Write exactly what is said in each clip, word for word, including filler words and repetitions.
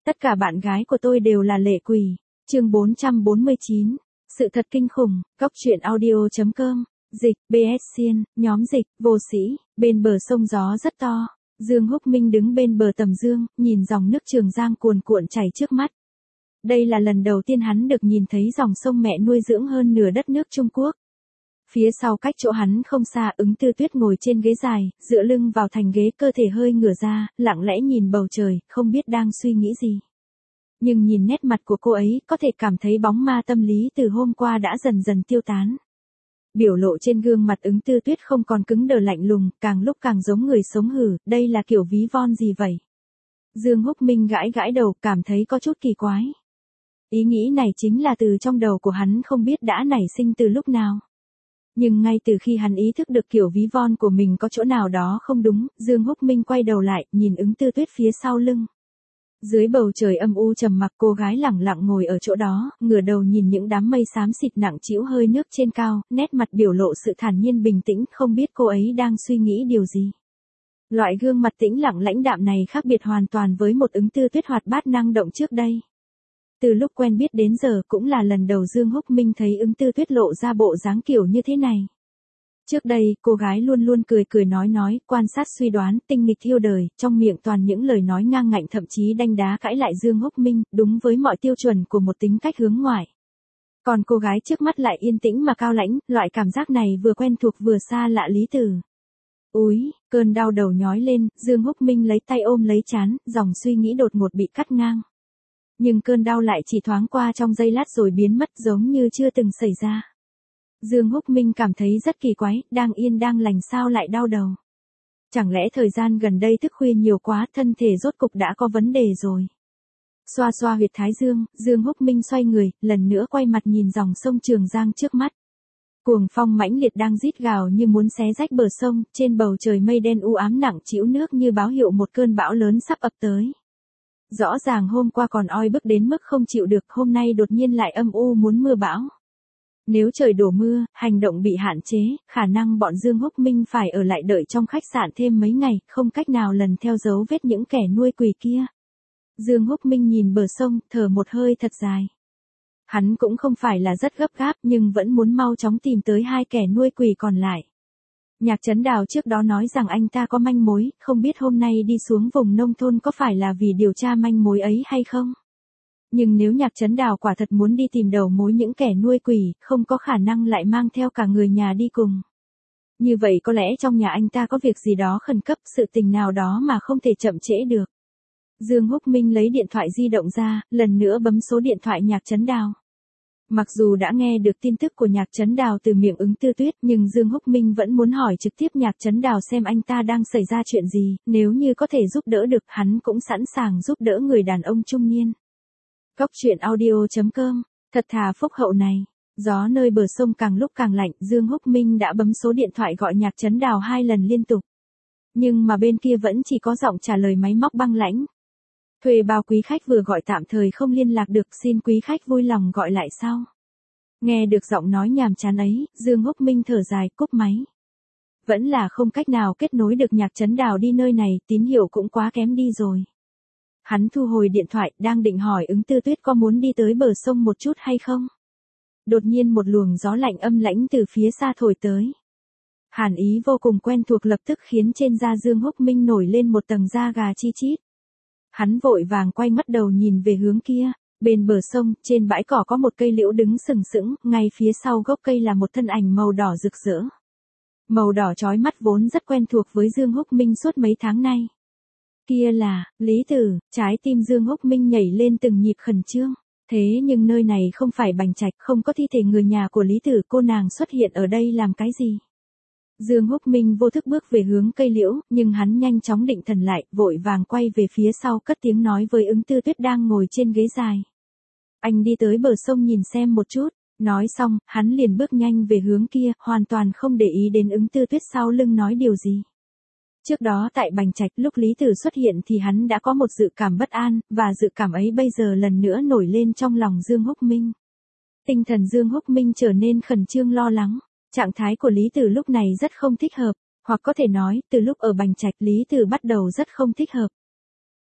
Tất cả bạn gái của tôi đều là lệ quỷ. Chương bốn trăm bốn mươi chín. Sự thật kinh khủng. Góc truyện audio chấm com. Dịch, bê ét Xiên, nhóm dịch, vô sĩ. Bên bờ sông gió rất to. Dương Húc Minh đứng bên bờ tầm dương, nhìn dòng nước Trường Giang cuồn cuộn chảy trước mắt. Đây là lần đầu tiên hắn được nhìn thấy dòng sông mẹ nuôi dưỡng hơn nửa đất nước Trung Quốc. Phía sau cách chỗ hắn không xa, Ứng Tư Tuyết ngồi trên ghế dài, dựa lưng vào thành ghế, cơ thể hơi ngửa ra, lặng lẽ nhìn bầu trời, không biết đang suy nghĩ gì. Nhưng nhìn nét mặt của cô ấy, có thể cảm thấy bóng ma tâm lý từ hôm qua đã dần dần tiêu tán. Biểu lộ trên gương mặt Ứng Tư Tuyết không còn cứng đờ lạnh lùng, càng lúc càng giống người sống hử, đây là kiểu ví von gì vậy? Dương Húc Minh gãi gãi đầu, cảm thấy có chút kỳ quái. Ý nghĩ này chính là từ trong đầu của hắn, không biết đã nảy sinh từ lúc nào. Nhưng ngay từ khi hắn ý thức được kiểu ví von của mình có chỗ nào đó không đúng, Dương Húc Minh quay đầu lại, nhìn Ứng Tư Tuyết phía sau lưng. Dưới bầu trời âm u trầm mặc, cô gái lẳng lặng ngồi ở chỗ đó, ngửa đầu nhìn những đám mây xám xịt nặng trĩu hơi nước trên cao, nét mặt biểu lộ sự thản nhiên bình tĩnh, không biết cô ấy đang suy nghĩ điều gì. Loại gương mặt tĩnh lặng lãnh đạm này khác biệt hoàn toàn với một Ứng Tư Tuyết hoạt bát năng động trước đây. Từ lúc quen biết đến giờ cũng là lần đầu Dương Húc Minh thấy Ứng Tư Tuyết lộ ra bộ dáng kiểu như thế này. Trước đây, cô gái luôn luôn cười cười nói nói, quan sát suy đoán, tinh nghịch thiêu đời, trong miệng toàn những lời nói ngang ngạnh, thậm chí đanh đá cãi lại Dương Húc Minh, đúng với mọi tiêu chuẩn của một tính cách hướng ngoại. Còn cô gái trước mắt lại yên tĩnh mà cao lãnh, loại cảm giác này vừa quen thuộc vừa xa lạ Lý Tử. Úi, cơn đau đầu nhói lên, Dương Húc Minh lấy tay ôm lấy trán, dòng suy nghĩ đột ngột bị cắt ngang. Nhưng cơn đau lại chỉ thoáng qua trong giây lát rồi biến mất, giống như chưa từng xảy ra. Dương Húc Minh cảm thấy rất kỳ quái, đang yên đang lành sao lại đau đầu. Chẳng lẽ thời gian gần đây thức khuya nhiều quá, thân thể rốt cục đã có vấn đề rồi. Xoa xoa huyệt thái dương, Dương Húc Minh xoay người, lần nữa quay mặt nhìn dòng sông Trường Giang trước mắt. Cuồng phong mãnh liệt đang rít gào như muốn xé rách bờ sông, trên bầu trời mây đen u ám nặng trĩu nước như báo hiệu một cơn bão lớn sắp ập tới. Rõ ràng hôm qua còn oi bức đến mức không chịu được, hôm nay đột nhiên lại âm u muốn mưa bão. Nếu trời đổ mưa, hành động bị hạn chế, khả năng bọn Dương Húc Minh phải ở lại đợi trong khách sạn thêm mấy ngày, không cách nào lần theo dấu vết những kẻ nuôi quỷ kia. Dương Húc Minh nhìn bờ sông, thở một hơi thật dài. Hắn cũng không phải là rất gấp gáp, nhưng vẫn muốn mau chóng tìm tới hai kẻ nuôi quỷ còn lại. Nhạc Trấn Đào trước đó nói rằng anh ta có manh mối, không biết hôm nay đi xuống vùng nông thôn có phải là vì điều tra manh mối ấy hay không? Nhưng nếu Nhạc Trấn Đào quả thật muốn đi tìm đầu mối những kẻ nuôi quỷ, không có khả năng lại mang theo cả người nhà đi cùng. Như vậy có lẽ trong nhà anh ta có việc gì đó khẩn cấp, sự tình nào đó mà không thể chậm trễ được. Dương Húc Minh lấy điện thoại di động ra, lần nữa bấm số điện thoại Nhạc Trấn Đào. Mặc dù đã nghe được tin tức của Nhạc Trấn Đào từ miệng Ứng Tư Tuyết, nhưng Dương Húc Minh vẫn muốn hỏi trực tiếp Nhạc Trấn Đào xem anh ta đang xảy ra chuyện gì, nếu như có thể giúp đỡ được, hắn cũng sẵn sàng giúp đỡ người đàn ông trung niên. Góc truyện audio chấm com, thật thà phúc hậu này. Gió nơi bờ sông càng lúc càng lạnh, Dương Húc Minh đã bấm số điện thoại gọi Nhạc Trấn Đào hai lần liên tục. Nhưng mà bên kia vẫn chỉ có giọng trả lời máy móc băng lãnh. Thuê bao quý khách vừa gọi tạm thời không liên lạc được, xin quý khách vui lòng gọi lại sau. Nghe được giọng nói nhàm chán ấy, Dương Húc Minh thở dài, cúp máy. Vẫn là không cách nào kết nối được Nhạc Trấn Đào đi nơi này, tín hiệu cũng quá kém đi rồi. Hắn thu hồi điện thoại, đang định hỏi Ứng Tư Tuyết có muốn đi tới bờ sông một chút hay không. Đột nhiên một luồng gió lạnh âm lãnh từ phía xa thổi tới. Hàn ý vô cùng quen thuộc lập tức khiến trên da Dương Húc Minh nổi lên một tầng da gà chi chít. Hắn vội vàng quay mắt đầu nhìn về hướng kia, bên bờ sông, trên bãi cỏ có một cây liễu đứng sừng sững, ngay phía sau gốc cây là một thân ảnh màu đỏ rực rỡ. Màu đỏ chói mắt vốn rất quen thuộc với Dương Húc Minh suốt mấy tháng nay. Kia là, Lý Tử, trái tim Dương Húc Minh nhảy lên từng nhịp khẩn trương. Thế nhưng nơi này không phải Bành Trạch, không có thi thể người nhà của Lý Tử, cô nàng xuất hiện ở đây làm cái gì? Dương Húc Minh vô thức bước về hướng cây liễu, nhưng hắn nhanh chóng định thần lại, vội vàng quay về phía sau cất tiếng nói với Ứng Tư Tuyết đang ngồi trên ghế dài. Anh đi tới bờ sông nhìn xem một chút. Nói xong, hắn liền bước nhanh về hướng kia, hoàn toàn không để ý đến Ứng Tư Tuyết sau lưng nói điều gì. Trước đó tại Bành Trạch, lúc Lý Tử xuất hiện thì hắn đã có một dự cảm bất an, và dự cảm ấy bây giờ lần nữa nổi lên trong lòng Dương Húc Minh. Tinh thần Dương Húc Minh trở nên khẩn trương lo lắng. Trạng thái của Lý Tử lúc này rất không thích hợp, hoặc có thể nói, từ lúc ở Bành Trạch Lý Tử bắt đầu rất không thích hợp.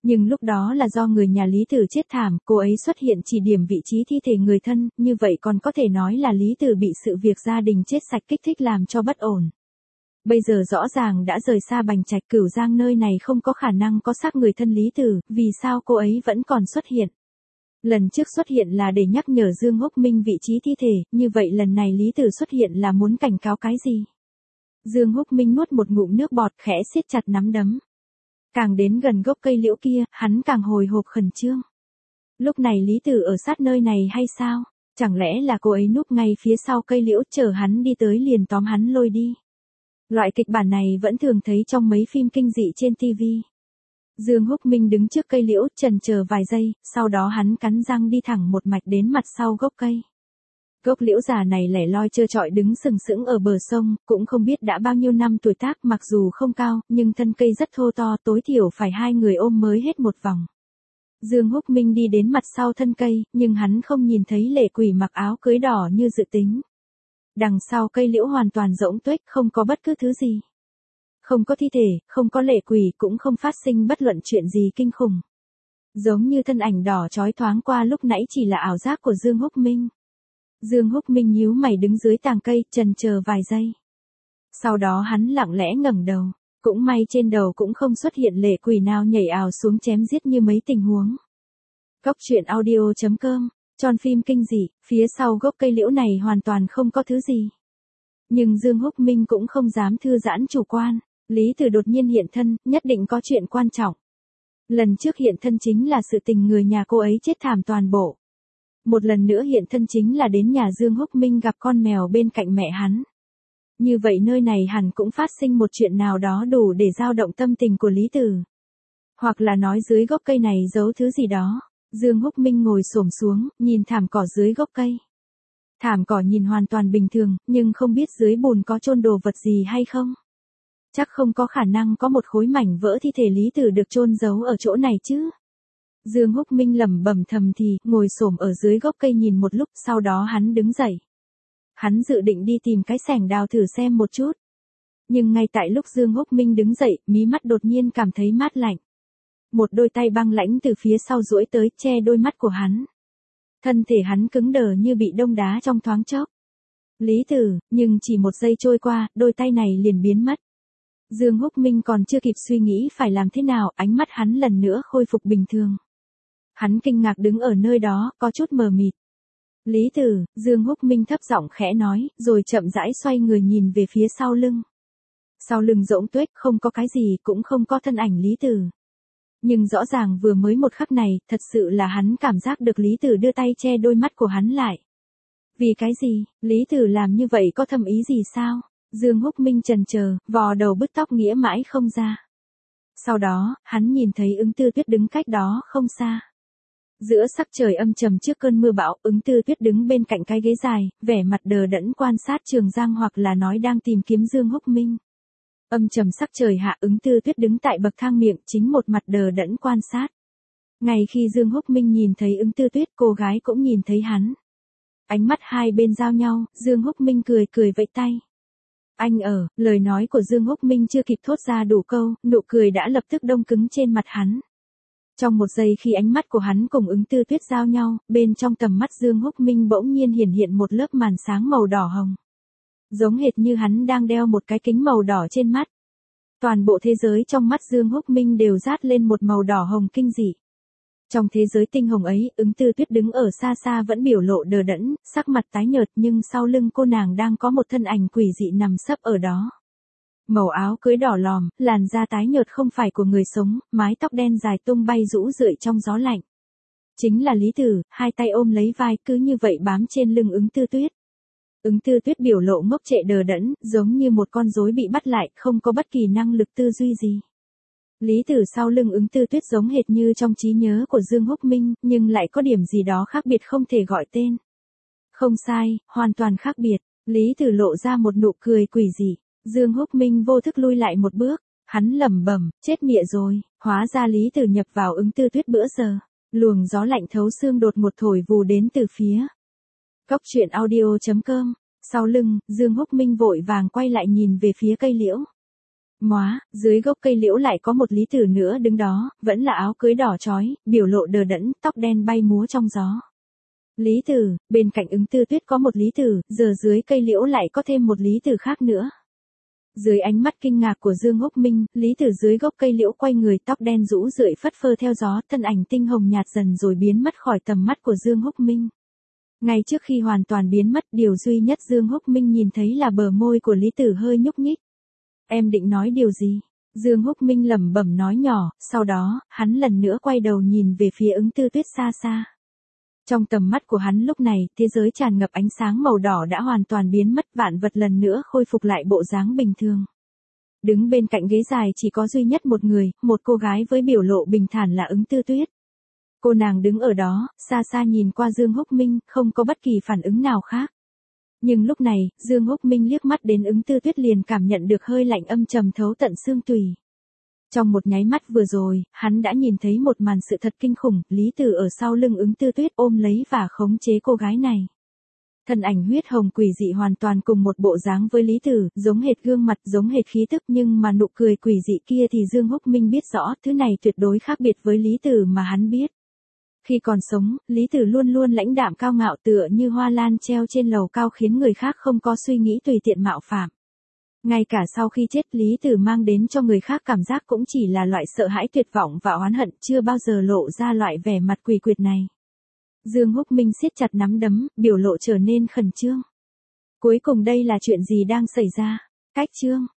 Nhưng lúc đó là do người nhà Lý Tử chết thảm, cô ấy xuất hiện chỉ điểm vị trí thi thể người thân, như vậy còn có thể nói là Lý Tử bị sự việc gia đình chết sạch kích thích làm cho bất ổn. Bây giờ rõ ràng đã rời xa Bành Trạch Cửu Giang, nơi này không có khả năng có xác người thân Lý Tử, vì sao cô ấy vẫn còn xuất hiện? Lần trước xuất hiện là để nhắc nhở Dương Húc Minh vị trí thi thể, như vậy lần này Lý Tử xuất hiện là muốn cảnh cáo cái gì? Dương Húc Minh nuốt một ngụm nước bọt, khẽ siết chặt nắm đấm. Càng đến gần gốc cây liễu kia, hắn càng hồi hộp khẩn trương. Lúc này Lý Tử ở sát nơi này hay sao? Chẳng lẽ là cô ấy núp ngay phía sau cây liễu chờ hắn đi tới liền tóm hắn lôi đi? Loại kịch bản này vẫn thường thấy trong mấy phim kinh dị trên ti vi. Dương Húc Minh đứng trước cây liễu chần chờ vài giây, sau đó hắn cắn răng đi thẳng một mạch đến mặt sau gốc cây. Gốc liễu già này lẻ loi trơ trọi đứng sừng sững ở bờ sông, cũng không biết đã bao nhiêu năm tuổi tác, mặc dù không cao, nhưng thân cây rất thô to, tối thiểu phải hai người ôm mới hết một vòng. Dương Húc Minh đi đến mặt sau thân cây, nhưng hắn không nhìn thấy lệ quỷ mặc áo cưới đỏ như dự tính. Đằng sau cây liễu hoàn toàn rỗng tuếch, không có bất cứ thứ gì. Không có thi thể, không có lệ quỷ, cũng không phát sinh bất luận chuyện gì kinh khủng. Giống như thân ảnh đỏ chói thoáng qua lúc nãy chỉ là ảo giác của Dương Húc Minh. Dương Húc Minh nhíu mày đứng dưới tàng cây, chần chờ vài giây. Sau đó hắn lặng lẽ ngẩng đầu, cũng may trên đầu cũng không xuất hiện lệ quỷ nào nhảy ào xuống chém giết như mấy tình huống. Cốc truyện audio chấm com, tròn phim kinh dị, phía sau gốc cây liễu này hoàn toàn không có thứ gì. Nhưng Dương Húc Minh cũng không dám thư giãn chủ quan, Lý Tử đột nhiên hiện thân, nhất định có chuyện quan trọng. Lần trước hiện thân chính là sự tình người nhà cô ấy chết thảm toàn bộ. Một lần nữa hiện thân chính là đến nhà Dương Húc Minh gặp con mèo bên cạnh mẹ hắn. Như vậy nơi này hẳn cũng phát sinh một chuyện nào đó đủ để dao động tâm tình của Lý Tử. Hoặc là nói dưới gốc cây này giấu thứ gì đó. Dương Húc Minh ngồi xổm xuống, nhìn thảm cỏ dưới gốc cây. Thảm cỏ nhìn hoàn toàn bình thường, nhưng không biết dưới bùn có chôn đồ vật gì hay không. Chắc không có khả năng có một khối mảnh vỡ thi thể Lý Tử được chôn giấu ở chỗ này chứ. Dương Húc Minh lẩm bẩm thầm thì, ngồi xổm ở dưới gốc cây nhìn một lúc, sau đó hắn đứng dậy. Hắn dự định đi tìm cái xẻng đào thử xem một chút. Nhưng ngay tại lúc Dương Húc Minh đứng dậy, mí mắt đột nhiên cảm thấy mát lạnh. Một đôi tay băng lãnh từ phía sau duỗi tới, che đôi mắt của hắn. Thân thể hắn cứng đờ như bị đông đá trong thoáng chốc. Lý Tử, nhưng chỉ một giây trôi qua, đôi tay này liền biến mất. Dương Húc Minh còn chưa kịp suy nghĩ phải làm thế nào, ánh mắt hắn lần nữa khôi phục bình thường. Hắn kinh ngạc đứng ở nơi đó, có chút mờ mịt. Lý Tử, Dương Húc Minh thấp giọng khẽ nói, rồi chậm rãi xoay người nhìn về phía sau lưng. Sau lưng rỗng tuếch, không có cái gì, cũng không có thân ảnh Lý Tử. Nhưng rõ ràng vừa mới một khắc này, thật sự là hắn cảm giác được Lý Tử đưa tay che đôi mắt của hắn lại. Vì cái gì, Lý Tử làm như vậy có thâm ý gì sao? Dương Húc Minh chần chờ, vò đầu bứt tóc nghĩa mãi không ra. Sau đó, hắn nhìn thấy Ứng Tư Tuyết đứng cách đó không xa. Giữa sắc trời âm trầm trước cơn mưa bão, Ứng Tư Tuyết đứng bên cạnh cái ghế dài, vẻ mặt đờ đẫn quan sát Trường Giang, hoặc là nói đang tìm kiếm Dương Húc Minh. Âm trầm sắc trời hạ, Ứng Tư Tuyết đứng tại bậc thang miệng, chính một mặt đờ đẫn quan sát. Ngay khi Dương Húc Minh nhìn thấy Ứng Tư Tuyết, cô gái cũng nhìn thấy hắn. Ánh mắt hai bên giao nhau, Dương Húc Minh cười cười vẫy tay. Anh ở, lời nói của Dương Húc Minh chưa kịp thốt ra đủ câu, nụ cười đã lập tức đông cứng trên mặt hắn. Trong một giây khi ánh mắt của hắn cùng Ứng Tư Tuyết giao nhau, bên trong tầm mắt Dương Húc Minh bỗng nhiên hiển hiện một lớp màn sáng màu đỏ hồng. Giống hệt như hắn đang đeo một cái kính màu đỏ trên mắt. Toàn bộ thế giới trong mắt Dương Húc Minh đều rát lên một màu đỏ hồng kinh dị. Trong thế giới tinh hồng ấy, Ứng Tư Tuyết đứng ở xa xa vẫn biểu lộ đờ đẫn, sắc mặt tái nhợt, nhưng sau lưng cô nàng đang có một thân ảnh quỷ dị nằm sấp ở đó. Màu áo cưới đỏ lòm, làn da tái nhợt không phải của người sống, mái tóc đen dài tung bay rũ rượi trong gió lạnh. Chính là Lý Tử, hai tay ôm lấy vai, cứ như vậy bám trên lưng Ứng Tư Tuyết. Ứng Tư Tuyết biểu lộ ngốc trệ đờ đẫn, giống như một con rối bị bắt lại, không có bất kỳ năng lực tư duy gì. Lý Tử sau lưng Ứng Tư Tuyết giống hệt như trong trí nhớ của Dương Húc Minh, nhưng lại có điểm gì đó khác biệt không thể gọi tên. Không sai, hoàn toàn khác biệt. Lý Tử lộ ra một nụ cười quỷ dị. Dương Húc Minh vô thức lui lại một bước. Hắn lẩm bẩm, chết mịa rồi. Hóa ra Lý Tử nhập vào Ứng Tư Tuyết bữa giờ. Luồng gió lạnh thấu xương đột ngột thổi vù đến từ phía. Cốc truyện audio chấm com. Sau lưng, Dương Húc Minh vội vàng quay lại nhìn về phía cây liễu. Móa, dưới gốc cây liễu lại có một Lý Tử nữa đứng đó, vẫn là áo cưới đỏ chói, biểu lộ đờ đẫn, tóc đen bay múa trong gió. Lý Tử, bên cạnh Ứng Tư Tuyết có một Lý Tử, giờ dưới cây liễu lại có thêm một Lý Tử khác nữa. Dưới ánh mắt kinh ngạc của Dương Húc Minh, Lý Tử dưới gốc cây liễu quay người, tóc đen rũ rượi phất phơ theo gió, thân ảnh tinh hồng nhạt dần rồi biến mất khỏi tầm mắt của Dương Húc Minh. Ngay trước khi hoàn toàn biến mất, điều duy nhất Dương Húc Minh nhìn thấy là bờ môi của Lý Tử hơi nhúc nhích. Em định nói điều gì? Dương Húc Minh lẩm bẩm nói nhỏ, sau đó, hắn lần nữa quay đầu nhìn về phía Ứng Tư Tuyết xa xa. Trong tầm mắt của hắn lúc này, thế giới tràn ngập ánh sáng màu đỏ đã hoàn toàn biến mất, vạn vật lần nữa khôi phục lại bộ dáng bình thường. Đứng bên cạnh ghế dài chỉ có duy nhất một người, một cô gái với biểu lộ bình thản là Ứng Tư Tuyết. Cô nàng đứng ở đó, xa xa nhìn qua Dương Húc Minh, không có bất kỳ phản ứng nào khác. Nhưng lúc này, Dương Húc Minh liếc mắt đến Ứng Tư Tuyết liền cảm nhận được hơi lạnh âm trầm thấu tận xương tủy. Trong một nháy mắt vừa rồi, hắn đã nhìn thấy một màn sự thật kinh khủng, Lý Tử ở sau lưng Ứng Tư Tuyết ôm lấy và khống chế cô gái này. Thân ảnh huyết hồng quỷ dị hoàn toàn cùng một bộ dáng với Lý Tử, giống hệt gương mặt, giống hệt khí tức, nhưng mà nụ cười quỷ dị kia thì Dương Húc Minh biết rõ, thứ này tuyệt đối khác biệt với Lý Tử mà hắn biết. Khi còn sống, Lý Tử luôn luôn lãnh đạm cao ngạo tựa như hoa lan treo trên lầu cao khiến người khác không có suy nghĩ tùy tiện mạo phạm. Ngay cả sau khi chết, Lý Tử mang đến cho người khác cảm giác cũng chỉ là loại sợ hãi tuyệt vọng và oán hận, chưa bao giờ lộ ra loại vẻ mặt quỷ quyệt này. Dương Húc Minh siết chặt nắm đấm, biểu lộ trở nên khẩn trương. Cuối cùng đây là chuyện gì đang xảy ra? Cách chương